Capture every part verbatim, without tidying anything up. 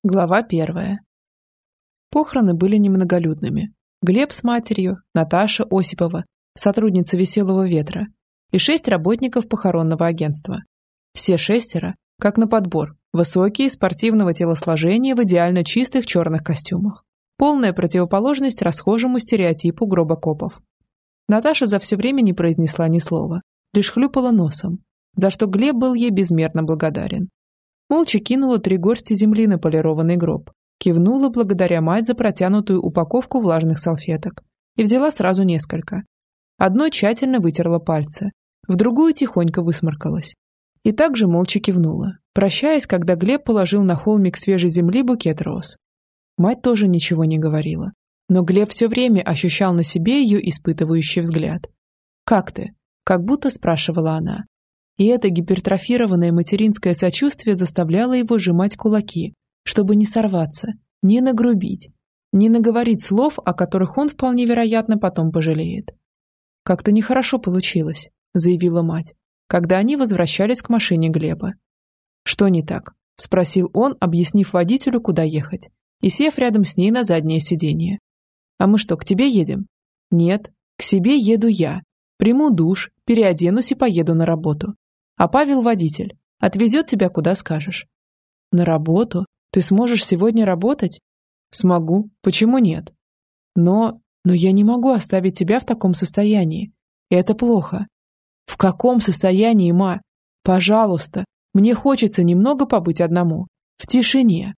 Глава первая. Похороны были немноголюдными. Глеб с матерью, Наташа Осипова, сотрудница «Веселого ветра», и шесть работников похоронного агентства. Все шестеро, как на подбор, высокие, спортивного телосложения в идеально чистых черных костюмах. Полная противоположность расхожему стереотипу гробокопов. Наташа за все время не произнесла ни слова, лишь хлюпала носом, за что Глеб был ей безмерно благодарен. Молча кинула три горсти земли на полированный гроб, кивнула благодаря мать за протянутую упаковку влажных салфеток и взяла сразу несколько. Одной тщательно вытерла пальцы, в другую тихонько высморкалась. И также молча кивнула, прощаясь, когда Глеб положил на холмик свежей земли букет роз. Мать тоже ничего не говорила, но Глеб все время ощущал на себе ее испытывающий взгляд. «Как ты?» – как будто спрашивала она. И это гипертрофированное материнское сочувствие заставляло его сжимать кулаки, чтобы не сорваться, не нагрубить, не наговорить слов, о которых он вполне вероятно потом пожалеет. «Как-то нехорошо получилось», – заявила мать, когда они возвращались к машине Глеба. «Что не так?» – спросил он, объяснив водителю, куда ехать, и сев рядом с ней на заднее сиденье. «А мы что, к тебе едем?» «Нет, к себе еду я. Приму душ, переоденусь и поеду на работу. А Павел водитель. Отвезет тебя куда скажешь». «На работу? Ты сможешь сегодня работать?» «Смогу. Почему нет?» «Но... но я не могу оставить тебя в таком состоянии. Это плохо». «В каком состоянии, ма? Пожалуйста, мне хочется немного побыть одному. В тишине».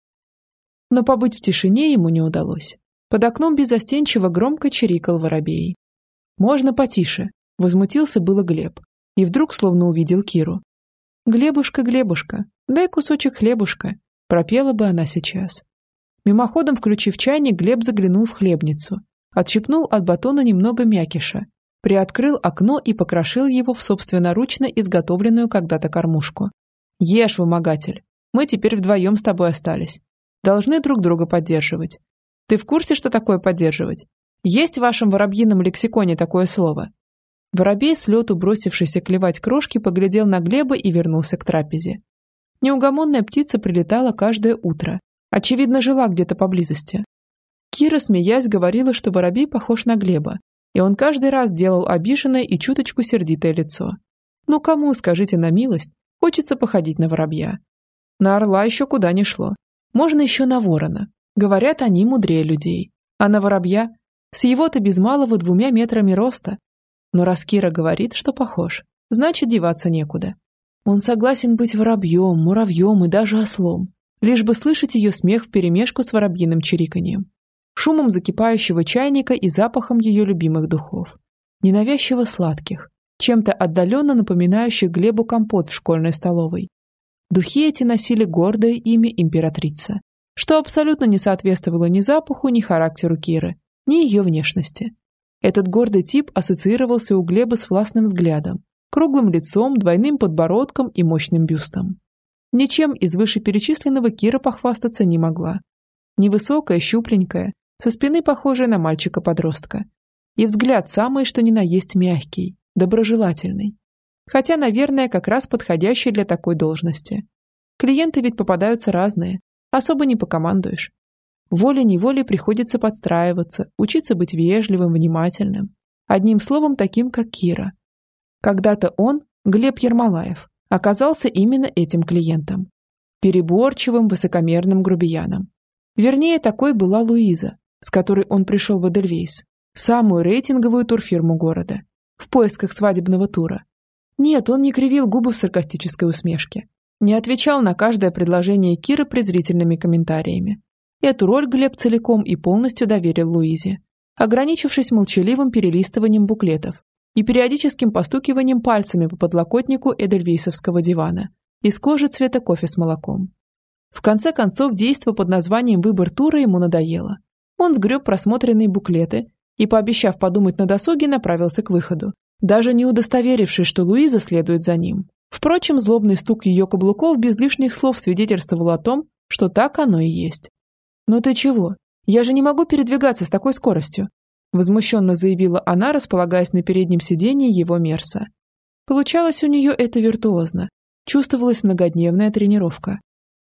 Но побыть в тишине ему не удалось. Под окном беззастенчиво громко чирикал воробей. «Можно потише?» – возмутился было Глеб. И вдруг словно увидел Киру. «Глебушка, Глебушка, дай кусочек хлебушка», – пропела бы она сейчас. Мимоходом включив чайник, Глеб заглянул в хлебницу, отщипнул от батона немного мякиша, приоткрыл окно и покрошил его в собственноручно изготовленную когда-то кормушку. «Ешь, вымогатель, мы теперь вдвоем с тобой остались. Должны друг друга поддерживать. Ты в курсе, что такое поддерживать? Есть в вашем воробьином лексиконе такое слово?» Воробей, с лету бросившийся клевать крошки, поглядел на Глеба и вернулся к трапезе. Неугомонная птица прилетала каждое утро. Очевидно, жила где-то поблизости. Кира, смеясь, говорила, что воробей похож на Глеба, и он каждый раз делал обиженное и чуточку сердитое лицо. Но кому, скажите на милость, хочется походить на воробья? На орла еще куда ни шло. Можно еще на ворона. Говорят, они мудрее людей. А на воробья? С его-то без малого двумя метрами роста. Но раз Кира говорит, что похож, значит, деваться некуда. Он согласен быть воробьем, муравьем и даже ослом, лишь бы слышать ее смех вперемешку с воробьиным чириканьем, шумом закипающего чайника и запахом ее любимых духов, ненавязчиво сладких, чем-то отдаленно напоминающих Глебу компот в школьной столовой. Духи эти носили гордое имя императрица, что абсолютно не соответствовало ни запаху, ни характеру Киры, ни ее внешности. Этот гордый тип ассоциировался у Глеба с властным взглядом, круглым лицом, двойным подбородком и мощным бюстом. Ничем из вышеперечисленного Кира похвастаться не могла. Невысокая, щупленькая, со спины похожая на мальчика-подростка. И взгляд самый, что ни на есть, мягкий, доброжелательный. Хотя, наверное, как раз подходящий для такой должности. Клиенты ведь попадаются разные, особо не покомандуешь. Волей-неволей приходится подстраиваться, учиться быть вежливым, внимательным. Одним словом, таким, как Кира. Когда-то он, Глеб Ермолаев, оказался именно этим клиентом. Переборчивым, высокомерным грубияном. Вернее, такой была Луиза, с которой он пришел в Эдельвейс, самую рейтинговую турфирму города, в поисках свадебного тура. Нет, он не кривил губы в саркастической усмешке, не отвечал на каждое предложение Киры презрительными комментариями. Эту роль Глеб целиком и полностью доверил Луизе, ограничившись молчаливым перелистыванием буклетов и периодическим постукиванием пальцами по подлокотнику эдельвейсовского дивана из кожи цвета кофе с молоком. В конце концов, действо под названием «Выбор тура» ему надоело. Он сгреб просмотренные буклеты и, пообещав подумать на досуге, направился к выходу, даже не удостоверившись, что Луиза следует за ним. Впрочем, злобный стук ее каблуков без лишних слов свидетельствовал о том, что так оно и есть. «Ну ты чего? Я же не могу передвигаться с такой скоростью», возмущенно заявила она, располагаясь на переднем сиденье его Мерса. Получалось у нее это виртуозно. Чувствовалась многодневная тренировка.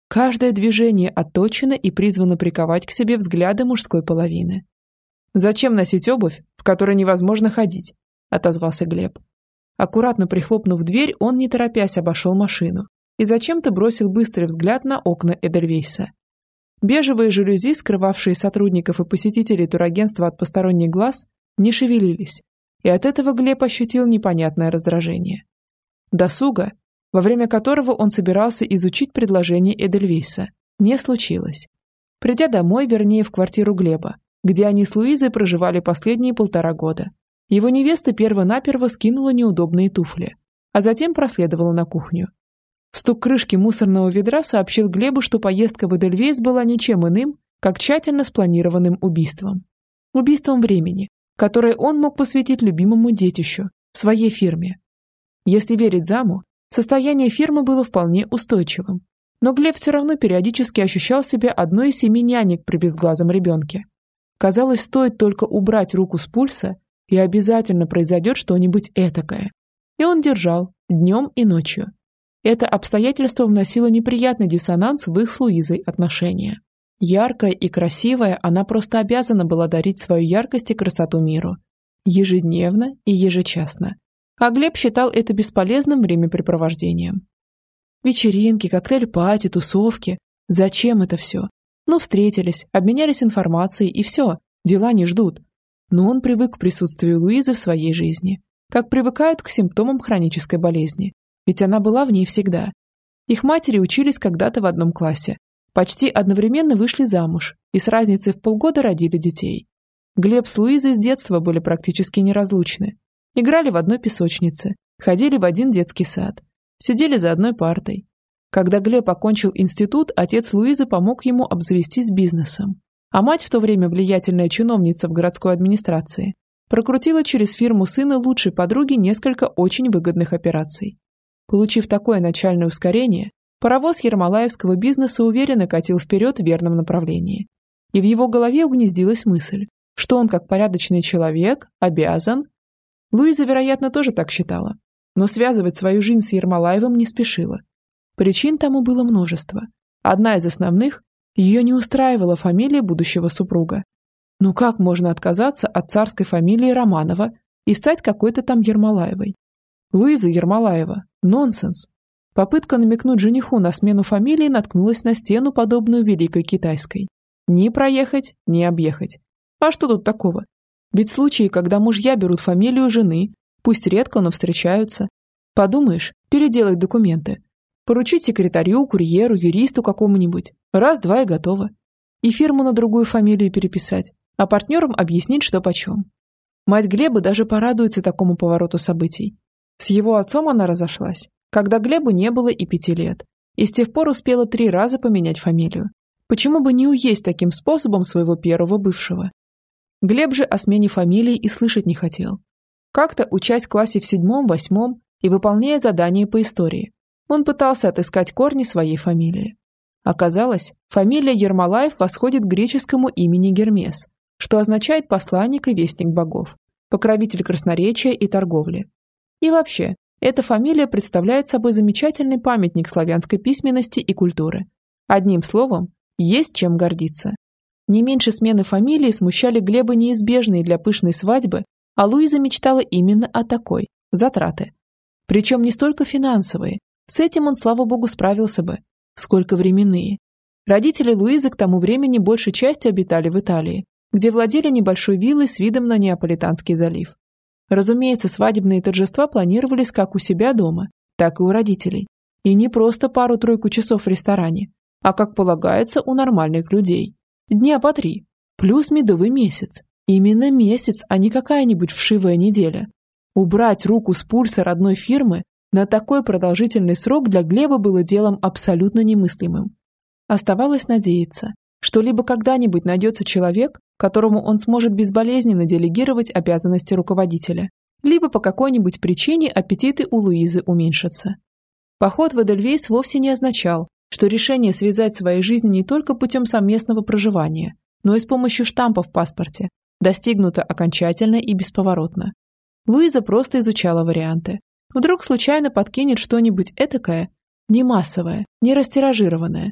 Каждое движение отточено и призвано приковать к себе взгляды мужской половины. «Зачем носить обувь, в которой невозможно ходить?» – отозвался Глеб. Аккуратно прихлопнув дверь, он, не торопясь, обошел машину и зачем-то бросил быстрый взгляд на окна Эдельвейса. Бежевые жалюзи, скрывавшие сотрудников и посетителей турагентства от посторонних глаз, не шевелились, и от этого Глеб ощутил непонятное раздражение. Досуга, во время которого он собирался изучить предложение Эдельвейса, не случилось. Придя домой, вернее в квартиру Глеба, где они с Луизой проживали последние полтора года, его невеста перво-наперво скинула неудобные туфли, а затем проследовала на кухню. Стук крышки мусорного ведра сообщил Глебу, что поездка в Эдельвейс была ничем иным, как тщательно спланированным убийством. Убийством времени, которое он мог посвятить любимому детищу, своей фирме. Если верить заму, состояние фирмы было вполне устойчивым, но Глеб все равно периодически ощущал себя одной из семи нянек при безглазом ребенке. Казалось, стоит только убрать руку с пульса, и обязательно произойдет что-нибудь этакое. И он держал днем и ночью. Это обстоятельство вносило неприятный диссонанс в их с Луизой отношения. Яркая и красивая, она просто обязана была дарить свою яркость и красоту миру. Ежедневно и ежечасно. А Глеб считал это бесполезным времяпрепровождением. Вечеринки, коктейль-пати, тусовки. Зачем это все? Ну, встретились, обменялись информацией, и все, дела не ждут. Но он привык к присутствию Луизы в своей жизни, как привыкают к симптомам хронической болезни, ведь она была в ней всегда. Их матери учились когда-то в одном классе, почти одновременно вышли замуж и с разницей в полгода родили детей. Глеб с Луизой с детства были практически неразлучны. Играли в одной песочнице, ходили в один детский сад, сидели за одной партой. Когда Глеб окончил институт, отец Луизы помог ему обзавестись бизнесом. А мать, в то время влиятельная чиновница в городской администрации, прокрутила через фирму сына лучшей подруги несколько очень выгодных операций. Получив такое начальное ускорение, паровоз ермолаевского бизнеса уверенно катил вперед в верном направлении. И в его голове угнездилась мысль, что он, как порядочный человек, обязан... Луиза, вероятно, тоже так считала, но связывать свою жизнь с Ермолаевым не спешила. Причин тому было множество. Одна из основных – ее не устраивала фамилия будущего супруга. Ну как можно отказаться от царской фамилии Романова и стать какой-то там Ермолаевой? Луиза Ермолаева. Нонсенс. Попытка намекнуть жениху на смену фамилии наткнулась на стену, подобную Великой Китайской. Ни проехать, ни объехать. А что тут такого? Ведь случаи, когда мужья берут фамилию жены, пусть редко, но встречаются. Подумаешь, переделать документы. Поручить секретарю, курьеру, юристу какому-нибудь. Раз-два и готово. И фирму на другую фамилию переписать, а партнерам объяснить, что почем. Мать Глеба даже порадуется такому повороту событий. С его отцом она разошлась, когда Глебу не было и пяти лет, и с тех пор успела три раза поменять фамилию. Почему бы не уесть таким способом своего первого бывшего? Глеб же о смене фамилии и слышать не хотел. Как-то, учась в классе в седьмом-восьмом и выполняя задания по истории, он пытался отыскать корни своей фамилии. Оказалось, фамилия Ермолаев восходит к греческому имени Гермес, что означает посланник и вестник богов, покровитель красноречия и торговли. И вообще, эта фамилия представляет собой замечательный памятник славянской письменности и культуры. Одним словом, есть чем гордиться. Не меньше смены фамилии смущали Глеба неизбежные для пышной свадьбы, а Луиза мечтала именно о такой – затраты. Причем не столько финансовые, с этим он, слава богу, справился бы, сколько временные. Родители Луизы к тому времени большей частью обитали в Италии, где владели небольшой виллой с видом на Неаполитанский залив. Разумеется, свадебные торжества планировались как у себя дома, так и у родителей. И не просто пару-тройку часов в ресторане, а, как полагается, у нормальных людей. Дня по три, плюс медовый месяц. Именно месяц, а не какая-нибудь вшивая неделя. Убрать руку с пульса родной фирмы на такой продолжительный срок для Глеба было делом абсолютно немыслимым. Оставалось надеяться, что либо когда-нибудь найдется человек, которому он сможет безболезненно делегировать обязанности руководителя, либо по какой-нибудь причине аппетиты у Луизы уменьшатся. Поход в Эдельвейс вовсе не означал, что решение связать свои жизни не только путем совместного проживания, но и с помощью штампа в паспорте достигнуто окончательно и бесповоротно. Луиза просто изучала варианты. Вдруг случайно подкинет что-нибудь этакое, не массовое, не растиражированное,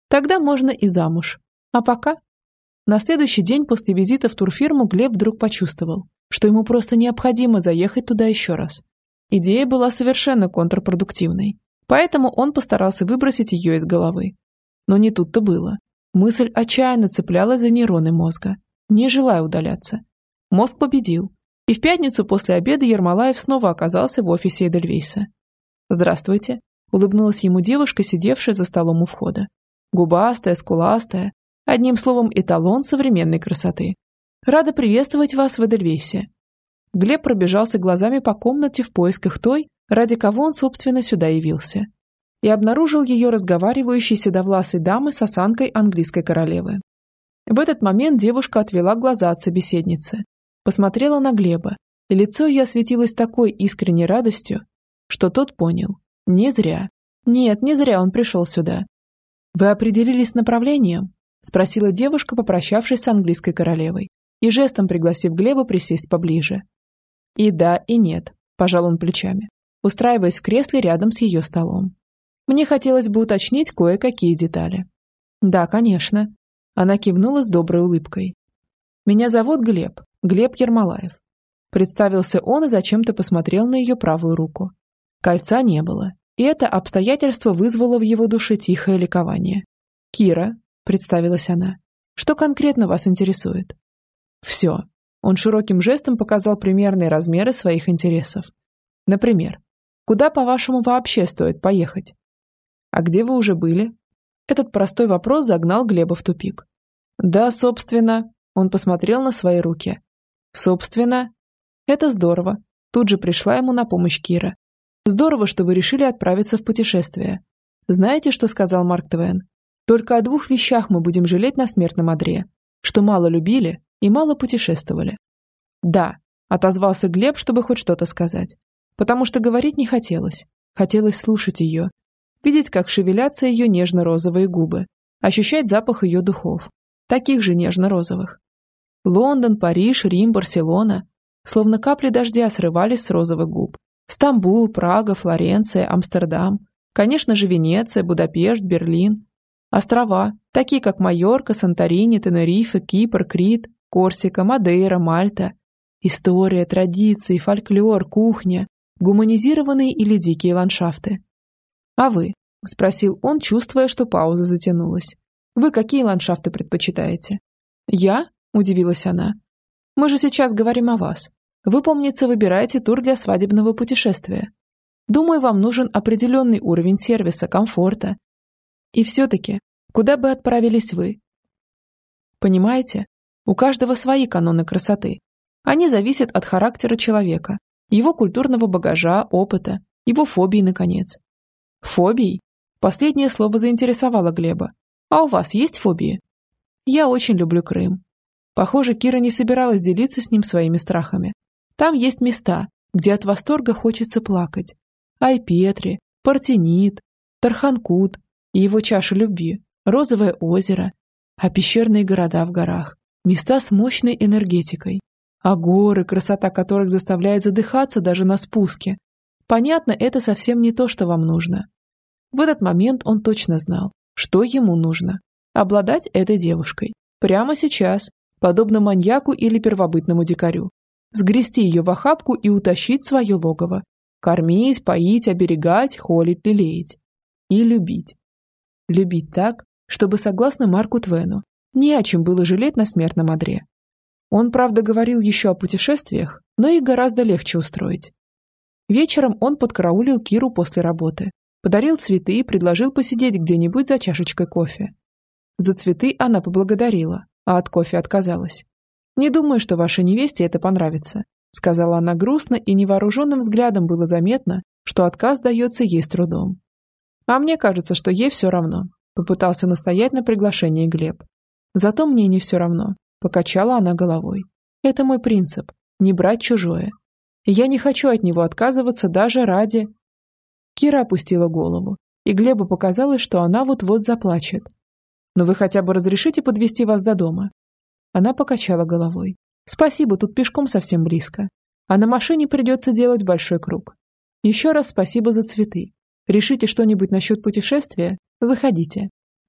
Тогда можно и замуж. А пока... На следующий день после визита в турфирму Глеб вдруг почувствовал, что ему просто необходимо заехать туда еще раз. Идея была совершенно контрпродуктивной, поэтому он постарался выбросить ее из головы. Но не тут-то было. Мысль отчаянно цеплялась за нейроны мозга, не желая удаляться. Мозг победил, и в пятницу после обеда Ермолаев снова оказался в офисе Эдельвейса. «Здравствуйте», — улыбнулась ему девушка, сидевшая за столом у входа. Губастая, скуластая, одним словом, эталон современной красоты. «Рада приветствовать вас в Эдельвейсе». Глеб пробежался глазами по комнате в поисках той, ради кого он, собственно, сюда явился, и обнаружил ее разговаривающей седовласой дамой с осанкой английской королевы. В этот момент девушка отвела глаза от собеседницы, посмотрела на Глеба, и лицо ее осветилось такой искренней радостью, что тот понял. Не зря. Нет, не зря он пришел сюда. «Вы определились с направлением?» – спросила девушка, попрощавшись с английской королевой, и жестом пригласив Глеба присесть поближе. И да, и нет, пожал он плечами, устраиваясь в кресле рядом с ее столом. Мне хотелось бы уточнить кое-какие детали. Да, конечно. Она кивнула с доброй улыбкой. Меня зовут Глеб, Глеб Ермолаев. Представился он и зачем-то посмотрел на ее правую руку. Кольца не было, и это обстоятельство вызвало в его душе тихое ликование. «Кира», — представилась она, — «что конкретно вас интересует?» «Все». Он широким жестом показал примерные размеры своих интересов. «Например, куда, по-вашему, вообще стоит поехать?» «А где вы уже были?» Этот простой вопрос загнал Глеба в тупик. «Да, собственно...» Он посмотрел на свои руки. «Собственно...» «Это здорово». Тут же пришла ему на помощь Кира. «Здорово, что вы решили отправиться в путешествие. Знаете, что сказал Марк Твен? Только о двух вещах мы будем жалеть на смертном одре. Что мало любили и мало путешествовали». «Да», — отозвался Глеб, чтобы хоть что-то сказать. Потому что говорить не хотелось. Хотелось слушать ее. Видеть, как шевелятся ее нежно-розовые губы. Ощущать запах ее духов. Таких же нежно-розовых. Лондон, Париж, Рим, Барселона. Словно капли дождя срывались с розовых губ. Стамбул, Прага, Флоренция, Амстердам. Конечно же, Венеция, Будапешт, Берлин. Острова, такие как Майорка, Санторини, Тенерифе, Кипр, Крит, Корсика, Мадейра, Мальта. История, традиции, фольклор, кухня, гуманизированные или дикие ландшафты. «А вы?» – спросил он, чувствуя, что пауза затянулась. «Вы какие ландшафты предпочитаете?» «Я?» – удивилась она. «Мы же сейчас говорим о вас. Вы, помнится, выбираете тур для свадебного путешествия. Думаю, вам нужен определенный уровень сервиса, комфорта. И все-таки, куда бы отправились вы?» Понимаете, у каждого свои каноны красоты. Они зависят от характера человека, его культурного багажа, опыта, его фобий, наконец. Фобий? Последнее слово заинтересовало Глеба. А у вас есть фобии? Я очень люблю Крым. Похоже, Кира не собиралась делиться с ним своими страхами. Там есть места, где от восторга хочется плакать. Айпетри, Партенит, Тарханкут и его чаша любви, Розовое озеро, а пещерные города в горах, места с мощной энергетикой, а горы, красота которых заставляет задыхаться даже на спуске. Понятно, это совсем не то, что вам нужно. В этот момент он точно знал, что ему нужно. Обладать этой девушкой. Прямо сейчас, подобно маньяку или первобытному дикарю. Сгрести ее в охапку и утащить в свое логово. Кормить, поить, оберегать, холить, лелеять. И любить. Любить так, чтобы, согласно Марку Твену, не о чем было жалеть на смертном одре. Он, правда, говорил еще о путешествиях, но их гораздо легче устроить. Вечером он подкараулил Киру после работы, подарил цветы и предложил посидеть где-нибудь за чашечкой кофе. За цветы она поблагодарила, а от кофе отказалась. «Не думаю, что вашей невесте это понравится», сказала она грустно, и невооруженным взглядом было заметно, что отказ дается ей с трудом. «А мне кажется, что ей все равно», попытался настоять на приглашении Глеб. «Зато мне не все равно», покачала она головой. «Это мой принцип – не брать чужое. Я не хочу от него отказываться даже ради...» Кира опустила голову, и Глебу показалось, что она вот-вот заплачет. «Но вы хотя бы разрешите подвезти вас до дома?» Она покачала головой. «Спасибо, тут пешком совсем близко. А на машине придется делать большой круг. Еще раз спасибо за цветы. Решите что-нибудь насчет путешествия? Заходите».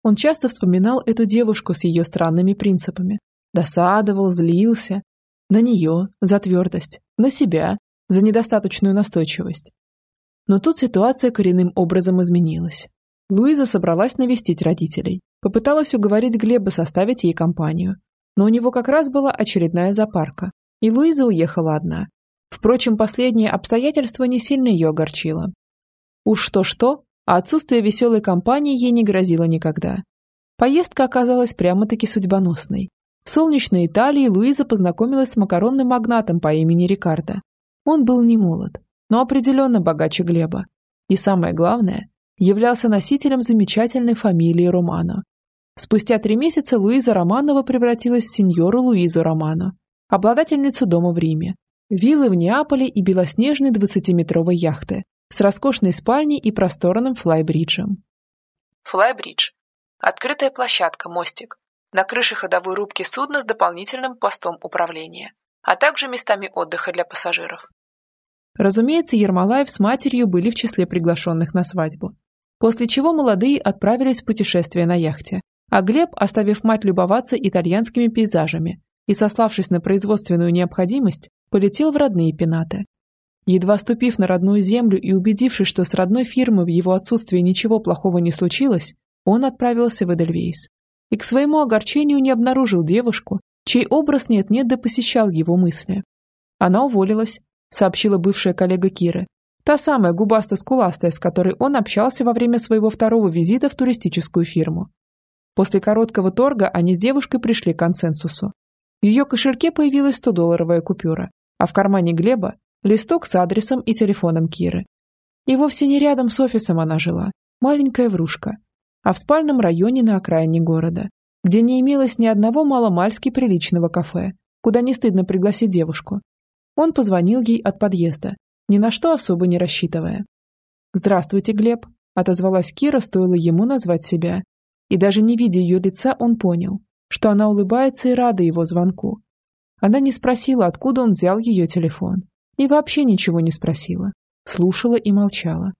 Он часто вспоминал эту девушку с ее странными принципами. Досадовал, злился. На нее, за твердость, на себя, за недостаточную настойчивость. Но тут ситуация коренным образом изменилась. Луиза собралась навестить родителей. Попыталась уговорить Глеба составить ей компанию. Но у него как раз была очередная запарка, и Луиза уехала одна. Впрочем, последнее обстоятельство не сильно ее огорчило. Уж что-что, а отсутствие веселой компании ей не грозило никогда. Поездка оказалась прямо-таки судьбоносной. В солнечной Италии Луиза познакомилась с макаронным магнатом по имени Рикардо. Он был не молод, но определенно богаче Глеба. И самое главное, являлся носителем замечательной фамилии Романо. Спустя три месяца Луиза Романова превратилась в сеньору Луизу Романо, обладательницу дома в Риме, виллы в Неаполе и белоснежной двадцатиметровой яхты с роскошной спальней и просторным флайбриджем. Флайбридж – открытая площадка, мостик, на крыше ходовой рубки судна с дополнительным постом управления, а также местами отдыха для пассажиров. Разумеется, Ермолаев с матерью были в числе приглашенных на свадьбу, после чего молодые отправились в путешествие на яхте, а Глеб, оставив мать любоваться итальянскими пейзажами и сославшись на производственную необходимость, полетел в родные Пенаты. Едва ступив на родную землю и убедившись, что с родной фирмой в его отсутствии ничего плохого не случилось, он отправился в Эдельвейс. И к своему огорчению не обнаружил девушку, чей образ нет-нет да посещал его мысли. Она уволилась, сообщила бывшая коллега Киры, та самая губасто-скуластая, с которой он общался во время своего второго визита в туристическую фирму. После короткого торга они с девушкой пришли к консенсусу. В ее кошельке появилась стодолларовая купюра, а в кармане Глеба – листок с адресом и телефоном Киры. И вовсе не рядом с офисом она жила, маленькая врушка, а в спальном районе на окраине города, где не имелось ни одного маломальски приличного кафе, куда не стыдно пригласить девушку. Он позвонил ей от подъезда, ни на что особо не рассчитывая. «Здравствуйте, Глеб», – отозвалась Кира, стоило ему назвать себя. И даже не видя ее лица, он понял, что она улыбается и рада его звонку. Она не спросила, откуда он взял ее телефон. И вообще ничего не спросила. Слушала и молчала.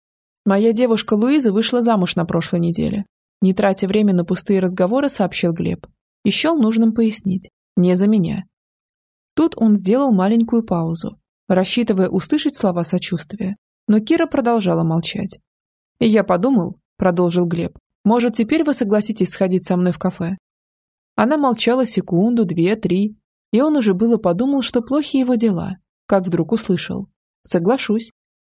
«Моя девушка Луиза вышла замуж на прошлой неделе». Не тратя время на пустые разговоры, сообщил Глеб. И счел нужным пояснить. Не за меня. Тут он сделал маленькую паузу, рассчитывая услышать слова сочувствия. Но Кира продолжала молчать. «И я подумал», — продолжил Глеб, «может, теперь вы согласитесь сходить со мной в кафе?» Она молчала секунду, две, три, и он уже было подумал, что плохи его дела, как вдруг услышал. «Соглашусь».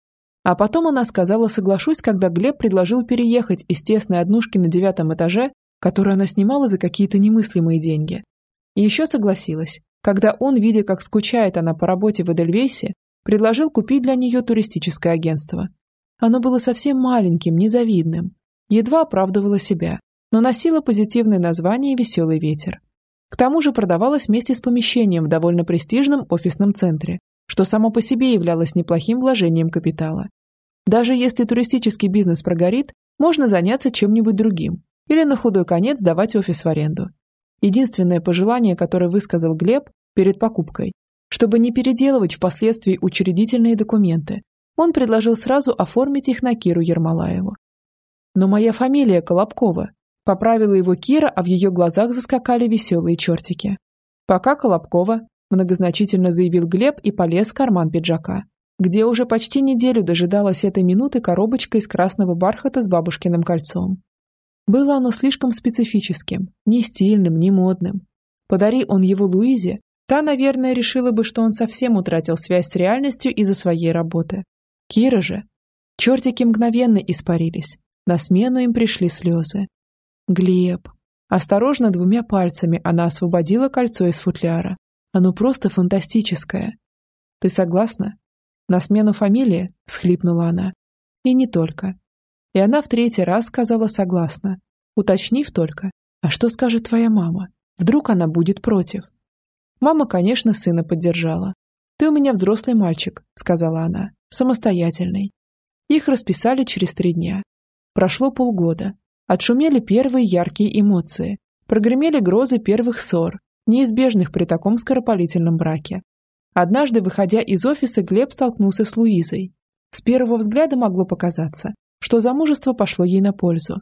А потом она сказала «соглашусь», когда Глеб предложил переехать из тесной однушки на девятом этаже, которую она снимала за какие-то немыслимые деньги. И еще согласилась, когда он, видя, как скучает она по работе в Эдельвейсе, предложил купить для нее туристическое агентство. Оно было совсем маленьким, незавидным, едва оправдывало себя, но носило позитивное название «Веселый ветер». К тому же продавалось вместе с помещением в довольно престижном офисном центре, что само по себе являлось неплохим вложением капитала. Даже если туристический бизнес прогорит, можно заняться чем-нибудь другим или на худой конец сдавать офис в аренду. Единственное пожелание, которое высказал Глеб перед покупкой, чтобы не переделывать впоследствии учредительные документы, он предложил сразу оформить их на Киру Ермолаеву. «Но моя фамилия Колобкова», — поправила его Кира, а в ее глазах заскакали веселые чертики. «Пока Колобкова», — многозначительно заявил Глеб и полез в карман пиджака, где уже почти неделю дожидалась этой минуты коробочка из красного бархата с бабушкиным кольцом. Было оно слишком специфическим, не стильным, не модным. Подари он его Луизе, та, наверное, решила бы, что он совсем утратил связь с реальностью из-за своей работы. Кира же. Чертики мгновенно испарились. На смену им пришли слезы. Глеб. Осторожно двумя пальцами она освободила кольцо из футляра. Оно просто фантастическое. «Ты согласна?» «На смену фамилии?» – схлипнула она. «И не только». И она в третий раз сказала «согласна», уточнив только, «А что скажет твоя мама? Вдруг она будет против?» Мама, конечно, сына поддержала. «Ты у меня взрослый мальчик», – сказала она, – «самостоятельный». Их расписали через три дня. Прошло полгода. Отшумели первые яркие эмоции. Прогремели грозы первых ссор, неизбежных при таком скоропалительном браке. Однажды, выходя из офиса, Глеб столкнулся с Луизой. С первого взгляда могло показаться, что замужество пошло ей на пользу.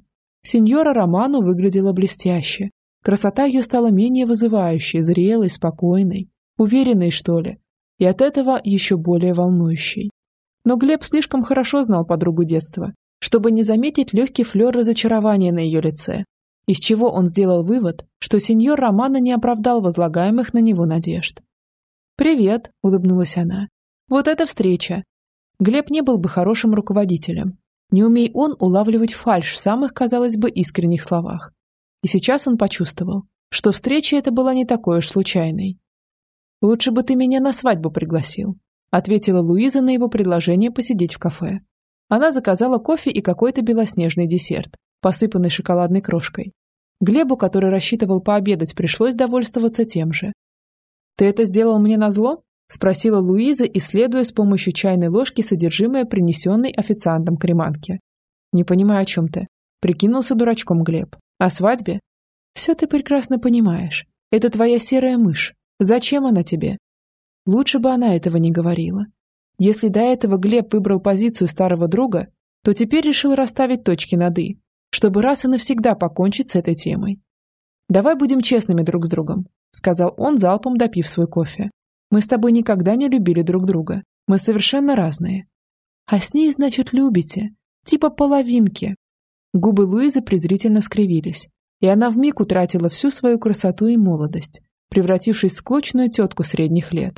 Сеньора Романо выглядела блестяще. Красота ее стала менее вызывающей, зрелой, спокойной, уверенной, что ли, и от этого еще более волнующей. Но Глеб слишком хорошо знал подругу детства, чтобы не заметить легкий флер разочарования на ее лице, из чего он сделал вывод, что сеньор Романо не оправдал возлагаемых на него надежд. «Привет», — улыбнулась она. «Вот эта встреча». Глеб не был бы хорошим руководителем. Не умей он улавливать фальшь в самых, казалось бы, искренних словах. И сейчас он почувствовал, что встреча эта была не такой уж случайной. «Лучше бы ты меня на свадьбу пригласил», ответила Луиза на его предложение посидеть в кафе. Она заказала кофе и какой-то белоснежный десерт, посыпанный шоколадной крошкой. Глебу, который рассчитывал пообедать, пришлось довольствоваться тем же. «Ты это сделал мне назло?» спросила Луиза, исследуя с помощью чайной ложки содержимое принесенной официантом креманки. «Не понимаю, о чем ты», прикинулся дурачком Глеб. «О свадьбе?» «Все ты прекрасно понимаешь. Это твоя серая мышь. Зачем она тебе?» Лучше бы она этого не говорила. Если до этого Глеб выбрал позицию старого друга, то теперь решил расставить точки над «и», чтобы раз и навсегда покончить с этой темой. «Давай будем честными друг с другом», сказал он, залпом допив свой кофе. «Мы с тобой никогда не любили друг друга. Мы совершенно разные». «А с ней, значит, любите. Типа половинки». Губы Луизы презрительно скривились, и она вмиг утратила всю свою красоту и молодость, превратившись в склочную тетку средних лет.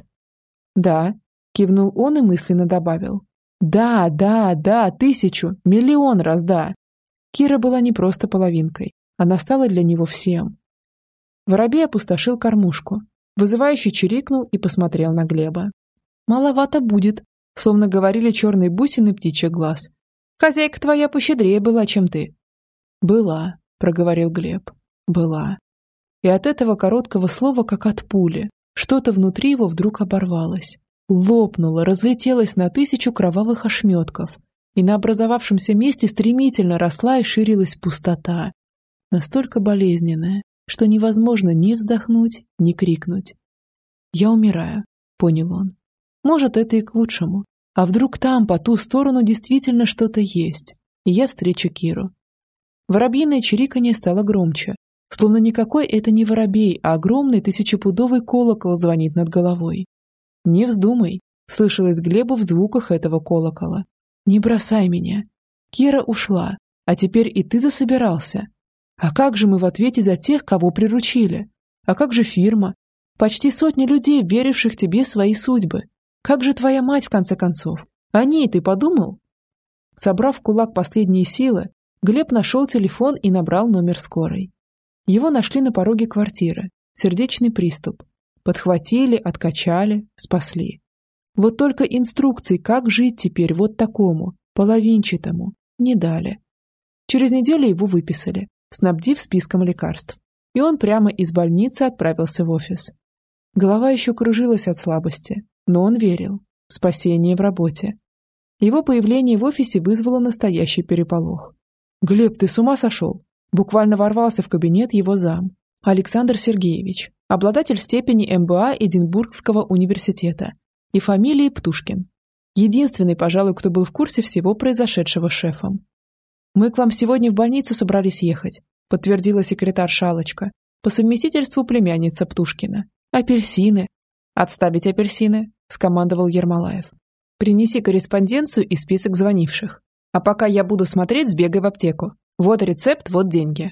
«Да», — кивнул он и мысленно добавил. «Да, да, да, тысячу, миллион раз да». Кира была не просто половинкой, она стала для него всем. Воробей опустошил кормушку, вызывающе чирикнул и посмотрел на Глеба. «Маловато будет», словно говорили черные бусины птичьих глаз. «Хозяйка твоя пощедрее была, чем ты». «Была», — проговорил Глеб, — «была». И от этого короткого слова, как от пули, что-то внутри его вдруг оборвалось, лопнуло, разлетелось на тысячу кровавых ошметков, и на образовавшемся месте стремительно росла и ширилась пустота, настолько болезненная, что невозможно ни вздохнуть, ни крикнуть. «Я умираю», — понял он. «Может, это и к лучшему. А вдруг там, по ту сторону, действительно что-то есть, и я встречу Киру». Воробьиное чириканье стало громче, словно никакой это не воробей, а огромный тысячепудовый колокол звонит над головой. «Не вздумай», — слышалось Глебу в звуках этого колокола. «Не бросай меня. Кира ушла, а теперь и ты засобирался. А как же мы в ответе за тех, кого приручили? А как же фирма? Почти сотни людей, веривших тебе свои судьбы. Как же твоя мать, в конце концов? О ней ты подумал?» Собрав в кулак последние силы, Глеб нашел телефон и набрал номер скорой. Его нашли на пороге квартиры. Сердечный приступ. Подхватили, откачали, спасли. Вот только инструкций, как жить теперь вот такому, половинчатому, не дали. Через неделю его выписали, снабдив списком лекарств. И он прямо из больницы отправился в офис. Голова еще кружилась от слабости, но он верил. Спасение в работе. Его появление в офисе вызвало настоящий переполох. «Глеб, ты с ума сошел?» Буквально ворвался в кабинет его зам. Александр Сергеевич, обладатель степени эм бэ а Эдинбургского университета и фамилии Птушкин. Единственный, пожалуй, кто был в курсе всего произошедшего с шефом. «Мы к вам сегодня в больницу собрались ехать», подтвердила секретарша Аллочка, по совместительству племянница Птушкина. «Апельсины». «Отставить апельсины», скомандовал Ермолаев. «Принеси корреспонденцию и список звонивших. А пока я буду смотреть, сбегай в аптеку. Вот рецепт, вот деньги».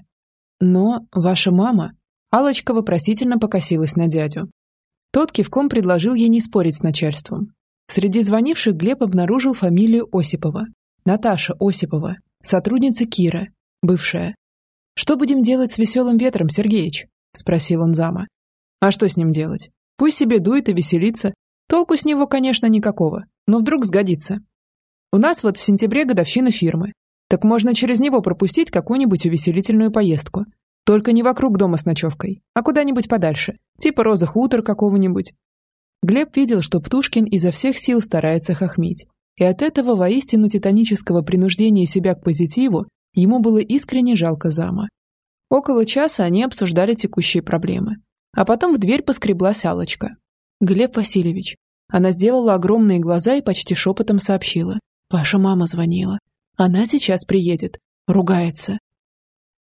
«Но ваша мама...» Аллочка вопросительно покосилась на дядю. Тот кивком предложил ей не спорить с начальством. Среди звонивших Глеб обнаружил фамилию Осипова. Наташа Осипова, сотрудница Кира, бывшая. «Что будем делать с веселым ветром, Сергеич?» – спросил он зама. «А что с ним делать? Пусть себе дует и веселится. Толку с него, конечно, никакого, но вдруг сгодится. У нас вот в сентябре годовщина фирмы. Так можно через него пропустить какую-нибудь увеселительную поездку. Только не вокруг дома с ночевкой, а куда-нибудь подальше, типа Роза Хутор какого-нибудь». Глеб видел, что Птушкин изо всех сил старается хохмить, и от этого воистину титанического принуждения себя к позитиву ему было искренне жалко зама. Около часа они обсуждали текущие проблемы, а потом в дверь поскреблась Аллочка. «Глеб Васильевич». Она сделала огромные глаза и почти шепотом сообщила. «Ваша мама звонила. Она сейчас приедет. Ругается».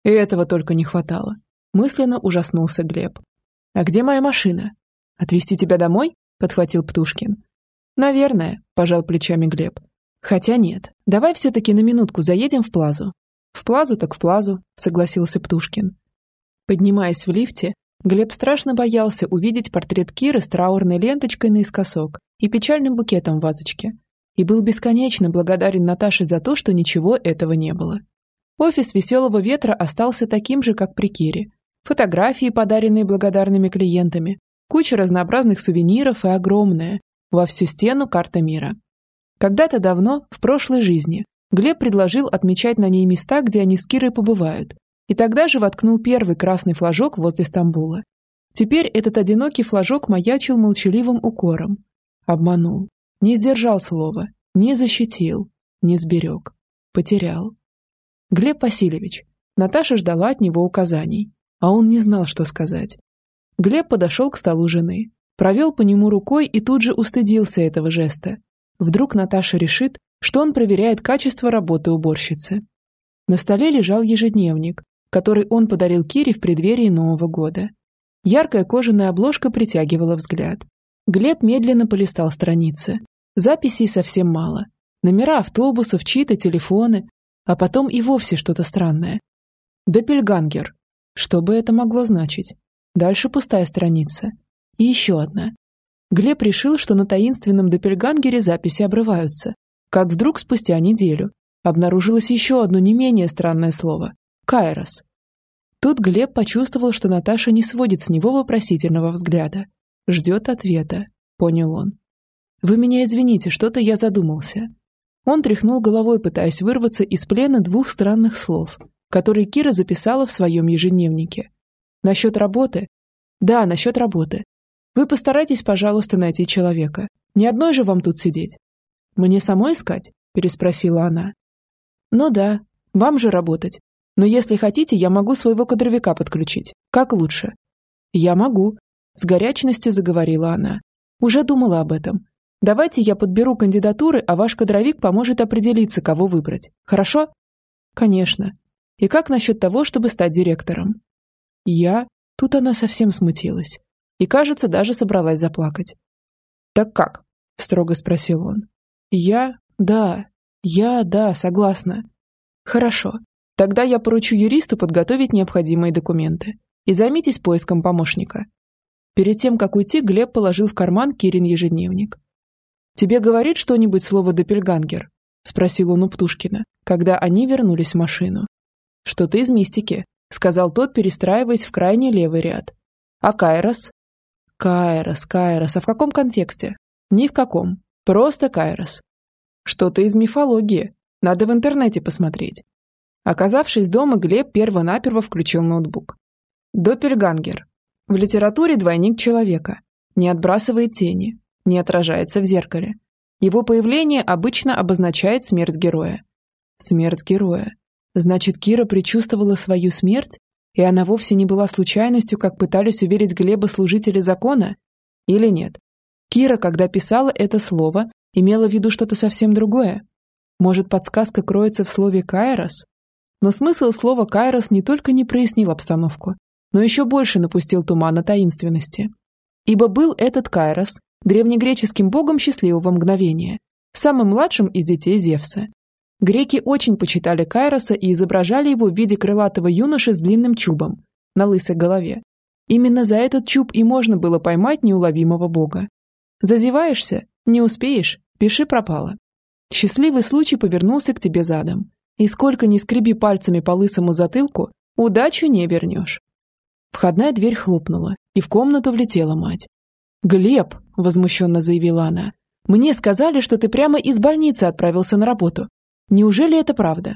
И этого только не хватало. Мысленно ужаснулся Глеб. «А где моя машина? Отвезти тебя домой?» – подхватил Птушкин. «Наверное», – пожал плечами Глеб. «Хотя нет, давай все-таки на минутку заедем в Плазу». «В Плазу так в Плазу», – согласился Птушкин. Поднимаясь в лифте, Глеб страшно боялся увидеть портрет Киры с траурной ленточкой наискосок и печальным букетом в вазочке. И был бесконечно благодарен Наташе за то, что ничего этого не было. Офис «Веселого ветра» остался таким же, как при Кире. Фотографии, подаренные благодарными клиентами, куча разнообразных сувениров и огромная, во всю стену карта мира. Когда-то давно, в прошлой жизни, Глеб предложил отмечать на ней места, где они с Кирой побывают, и тогда же воткнул первый красный флажок возле Стамбула. Теперь этот одинокий флажок маячил молчаливым укором. Обманул, не сдержал слова, не защитил, не сберег, потерял. Глеб Васильевич. Наташа ждала от него указаний, а он не знал, что сказать. Глеб подошел к столу жены, провел по нему рукой и тут же устыдился этого жеста. Вдруг Наташа решит, что он проверяет качество работы уборщицы. На столе лежал ежедневник, который он подарил Кире в преддверии Нового года. Яркая кожаная обложка притягивала взгляд. Глеб медленно полистал страницы. Записей совсем мало. Номера автобусов, чьи-то телефоны, а потом и вовсе что-то странное. Доппельгангер. Что бы это могло значить? Дальше пустая страница. И еще одна. Глеб решил, что на таинственном доппельгангере записи обрываются. Как вдруг спустя неделю обнаружилось еще одно не менее странное слово – «кайрос». Тут Глеб почувствовал, что Наташа не сводит с него вопросительного взгляда. Ждет ответа, понял он. «Вы меня извините, что-то я задумался». Он тряхнул головой, пытаясь вырваться из плена двух странных слов, которые Кира записала в своем ежедневнике. «Насчет работы?» «Да, насчет работы. Вы постарайтесь, пожалуйста, найти человека. Не одной же вам тут сидеть». «Мне самой искать?» – переспросила она. «Ну да, вам же работать. Но если хотите, я могу своего кадровика подключить. Как лучше?» «Я могу», – с горячностью заговорила она. «Уже думала об этом. Давайте я подберу кандидатуры, а ваш кадровик поможет определиться, кого выбрать. Хорошо?» «Конечно. И как насчет того, чтобы стать директором?» «Я...» Тут она совсем смутилась. И, кажется, даже собралась заплакать. «Так как?» – строго спросил он. «Я... Да. Я... Да, согласна». «Хорошо. Тогда я поручу юристу подготовить необходимые документы. И займитесь поиском помощника». Перед тем, как уйти, Глеб положил в карман Кирин ежедневник. «Тебе говорит что-нибудь слово «доппельгангер»?» – спросил он у Птушкина, когда они вернулись в машину. «Что-то из мистики», – сказал тот, перестраиваясь в крайний левый ряд. «А кайрос?» «Кайрос, кайрос. А в каком контексте?» «Ни в каком. Просто кайрос». «Что-то из мифологии. Надо в интернете посмотреть». Оказавшись дома, Глеб перво-наперво включил ноутбук. «Доппельгангер. В литературе двойник человека. Не отбрасывает тени. Не отражается в зеркале. Его появление обычно обозначает смерть героя». Смерть героя. Значит, Кира предчувствовала свою смерть? И она вовсе не была случайностью, как пытались уверить Глеба служители закона? Или нет? Кира, когда писала это слово, имела в виду что-то совсем другое? Может, подсказка кроется в слове «кайрос»? Но смысл слова «кайрос» не только не прояснил обстановку, но еще больше напустил тумана таинственности. Ибо был этот кайрос древнегреческим богом счастливого мгновения, самым младшим из детей Зевса. Греки очень почитали Кайроса и изображали его в виде крылатого юноши с длинным чубом на лысой голове. Именно за этот чуб и можно было поймать неуловимого бога. Зазеваешься? Не успеешь? Пиши пропало. Счастливый случай повернулся к тебе задом. И сколько ни скреби пальцами по лысому затылку, удачу не вернешь. Входная дверь хлопнула, и в комнату влетела мать. «Глеб!» – возмущенно заявила она. «Мне сказали, что ты прямо из больницы отправился на работу. Неужели это правда?»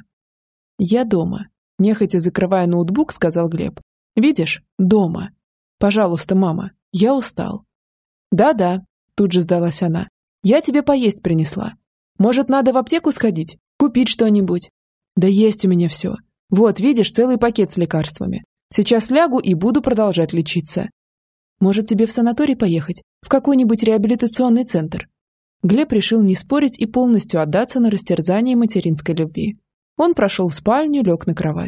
«Я дома», – нехотя закрывая ноутбук, сказал Глеб. «Видишь? Дома. Пожалуйста, мама, я устал». «Да-да», – тут же сдалась она. «Я тебе поесть принесла. Может, надо в аптеку сходить? Купить что-нибудь?» «Да есть у меня все. Вот, видишь, целый пакет с лекарствами. Сейчас лягу и буду продолжать лечиться». «Может, тебе в санаторий поехать? В какой-нибудь реабилитационный центр?» Глеб решил не спорить и полностью отдаться на растерзание материнской любви. Он прошел в спальню, лег на кровать.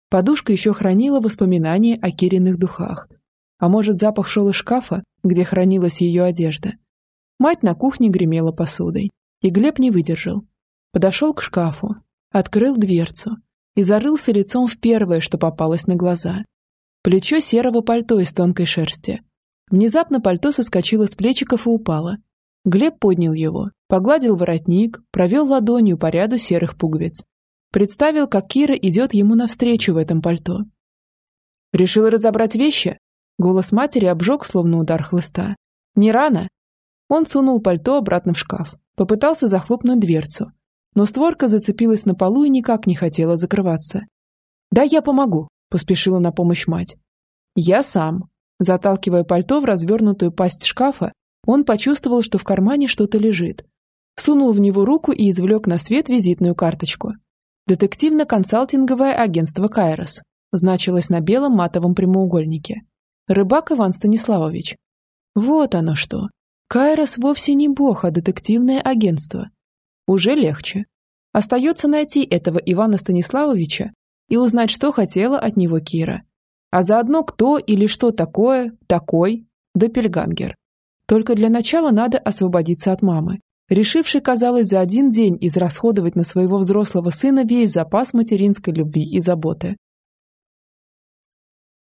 Подушка еще хранила воспоминания о Кириных духах. А может, запах шел из шкафа, где хранилась ее одежда. Мать на кухне гремела посудой, и Глеб не выдержал. Подошел к шкафу, открыл дверцу и зарылся лицом в первое, что попалось на глаза. Плечо серого пальто из тонкой шерсти. Внезапно пальто соскочило с плечиков и упало. Глеб поднял его, погладил воротник, провел ладонью по ряду серых пуговиц. Представил, как Кира идет ему навстречу в этом пальто. «Решила разобрать вещи?» Голос матери обжег, словно удар хлыста. «Не рано?» Он сунул пальто обратно в шкаф, попытался захлопнуть дверцу, но створка зацепилась на полу и никак не хотела закрываться. «Да, я помогу», – поспешила на помощь мать. «Я сам». Заталкивая пальто в развернутую пасть шкафа, он почувствовал, что в кармане что-то лежит. Сунул в него руку и извлек на свет визитную карточку. «Детективно-консалтинговое агентство Кайрос» значилось на белом матовом прямоугольнике. «Рыбак Иван Станиславович». Вот оно что. Кайрос вовсе не бог, а детективное агентство. Уже легче. Остается найти этого Ивана Станиславовича и узнать, что хотела от него Кира. А заодно кто или что такое такой доппельгангер. Только для начала надо освободиться от мамы, решившей, казалось, за один день израсходовать на своего взрослого сына весь запас материнской любви и заботы.